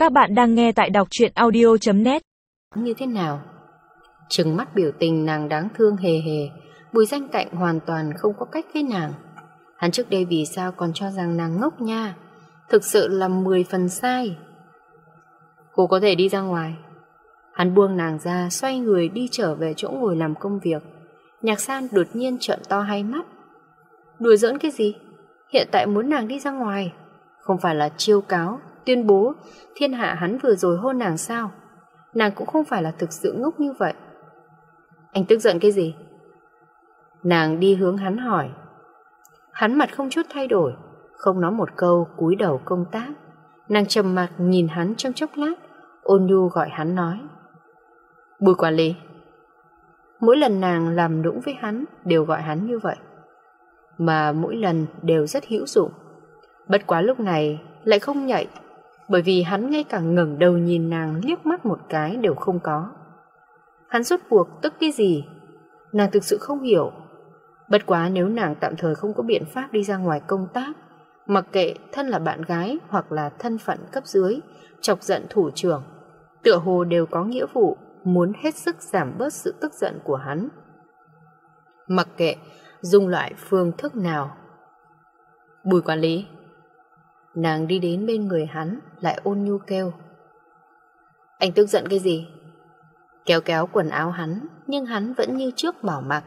Các bạn đang nghe tại đọc truyện audio.net. Như thế nào? Trừng mắt biểu tình nàng đáng thương hề hề. Bùi Danh Cạnh hoàn toàn không có cách với nàng. Hắn trước đây vì sao còn cho rằng nàng ngốc nha. Thực sự là 10 phần sai. Cô có thể đi ra ngoài. Hắn buông nàng ra, xoay người đi trở về chỗ ngồi làm công việc. Nhạc San đột nhiên trợn to hai mắt. Đùa giỡn cái gì? Hiện tại muốn nàng đi ra ngoài? Không phải là chiêu cáo, tuyên bố thiên hạ hắn vừa rồi hôn nàng sao? Nàng cũng không phải là thực sự ngốc như vậy. Anh tức giận cái gì? Nàng đi hướng hắn hỏi. Hắn mặt không chút thay đổi, không nói một câu, cúi đầu công tác. Nàng trầm mặc nhìn hắn trong chốc lát, ôn nhu gọi hắn nói. Bùi quản lý. Mỗi lần nàng làm nũng với hắn đều gọi hắn như vậy, mà mỗi lần đều rất hữu dụng. Bất quá lúc này lại không nhạy, bởi vì hắn ngay cả ngẩng đầu nhìn nàng liếc mắt một cái đều không có. Hắn rốt cuộc tức cái gì? Nàng thực sự không hiểu. Bất quá nếu nàng tạm thời không có biện pháp đi ra ngoài công tác, mặc kệ thân là bạn gái hoặc là thân phận cấp dưới, chọc giận thủ trưởng, tựa hồ đều có nghĩa vụ muốn hết sức giảm bớt sự tức giận của hắn. Mặc kệ dùng loại phương thức nào. Bùi quản lý. Nàng đi đến bên người hắn, lại ôn nhu kêu. Anh tức giận cái gì? Kéo kéo quần áo hắn, nhưng hắn vẫn như trước bảo mặc.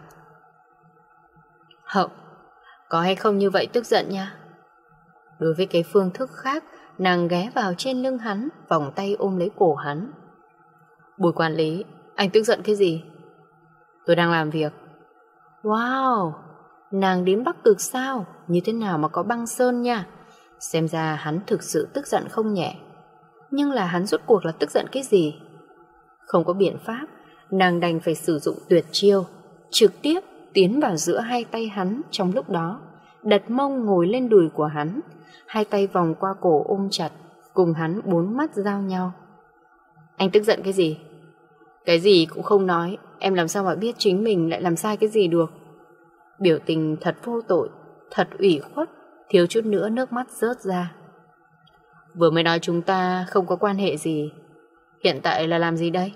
Hậu, có hay không như vậy tức giận nha. Đối với cái phương thức khác, nàng ghé vào trên lưng hắn, vòng tay ôm lấy cổ hắn. Bùi quản lý, anh tức giận cái gì? Tôi đang làm việc. Wow, nàng đến Bắc Cực sao? Như thế nào mà có băng sơn nha. Xem ra hắn thực sự tức giận không nhẹ. Nhưng là hắn rốt cuộc là tức giận cái gì? Không có biện pháp, nàng đành phải sử dụng tuyệt chiêu, trực tiếp tiến vào giữa hai tay hắn trong lúc đó, đặt mông ngồi lên đùi của hắn, hai tay vòng qua cổ ôm chặt, cùng hắn bốn mắt giao nhau. Anh tức giận cái gì? Cái gì cũng không nói, em làm sao mà biết chính mình lại làm sai cái gì được. Biểu tình thật vô tội, thật ủy khuất, thiếu chút nữa nước mắt rớt ra. Vừa mới nói chúng ta không có quan hệ gì, hiện tại là làm gì đây?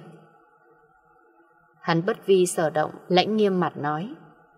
Hắn bất vi sở động, lãnh nghiêm mặt nói.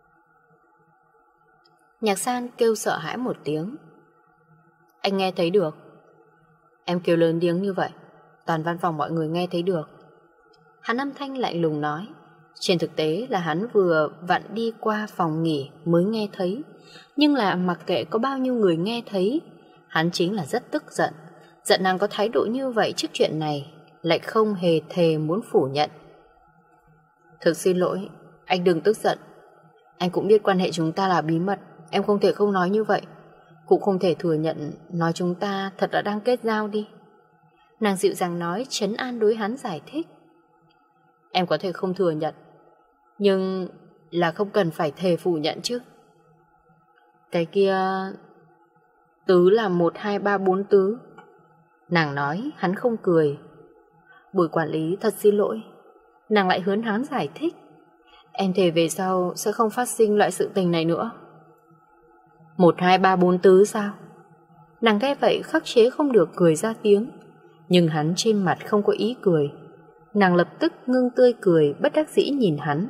Nhạc San kêu sợ hãi một tiếng. Anh nghe thấy được. Em kêu lớn tiếng như vậy, toàn văn phòng mọi người nghe thấy được. Hắn âm thanh lạnh lùng nói. Trên thực tế là hắn vừa vặn đi qua phòng nghỉ mới nghe thấy. Nhưng là mặc kệ có bao nhiêu người nghe thấy, hắn chính là rất tức giận. Giận nàng có thái độ như vậy trước chuyện này, lại không hề thề muốn phủ nhận. Thực xin lỗi, anh đừng tức giận. Anh cũng biết quan hệ chúng ta là bí mật, em không thể không nói như vậy. Cũng không thể thừa nhận nói chúng ta thật đã đang kết giao đi. Nàng dịu dàng nói, trấn an đối hắn giải thích. Em có thể không thừa nhận, nhưng là không cần phải thề phủ nhận chứ. Cái kia tứ là 1, 2, 3, 4 tứ. Nàng nói, hắn không cười. Bùi quản lý thật xin lỗi. Nàng lại hớn hắn giải thích. Em thề về sau sẽ không phát sinh loại sự tình này nữa. 1, 2, 3, 4 tứ sao? Nàng nghe vậy khắc chế không được cười ra tiếng. Nhưng hắn trên mặt không có ý cười. Nàng lập tức ngưng tươi cười, bất đắc dĩ nhìn hắn.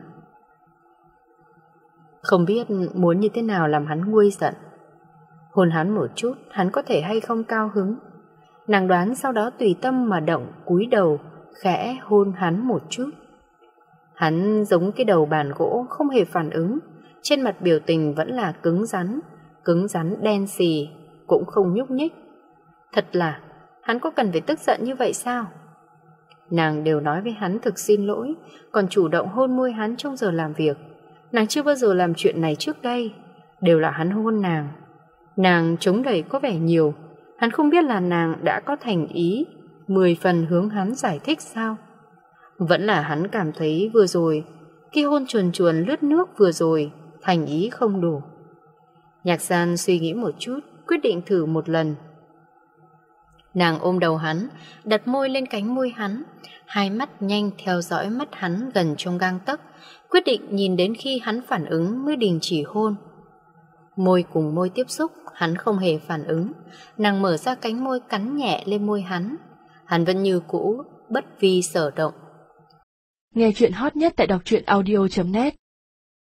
Không biết muốn như thế nào làm hắn nguôi giận. Hôn hắn một chút, hắn có thể hay không cao hứng. Nàng đoán sau đó tùy tâm mà động, cúi đầu khẽ hôn hắn một chút. Hắn giống cái đầu bàn gỗ, không hề phản ứng. Trên mặt biểu tình vẫn là cứng rắn đen xì, cũng không nhúc nhích. Thật là, hắn có cần phải tức giận như vậy sao? Nàng đều nói với hắn thực xin lỗi, còn chủ động hôn môi hắn trong giờ làm việc. Nàng chưa bao giờ làm chuyện này trước đây, đều là hắn hôn nàng. Nàng chống đẩy có vẻ nhiều, hắn không biết là nàng đã có thành ý 10 phần hướng hắn giải thích sao? Vẫn là hắn cảm thấy vừa rồi khi hôn chuồn chuồn lướt nước vừa rồi thành ý không đủ. Nhạc San suy nghĩ một chút, quyết định thử một lần. Nàng ôm đầu hắn, đặt môi lên cánh môi hắn, hai mắt nhanh theo dõi mắt hắn gần trong gang tấc, quyết định nhìn đến khi hắn phản ứng mới đình chỉ hôn. Môi cùng môi tiếp xúc, hắn không hề phản ứng. Nàng mở ra cánh môi cắn nhẹ lên môi hắn. Hắn vẫn như cũ, bất vi sở động. Nghe chuyện hot nhất tại đọc truyện audio.net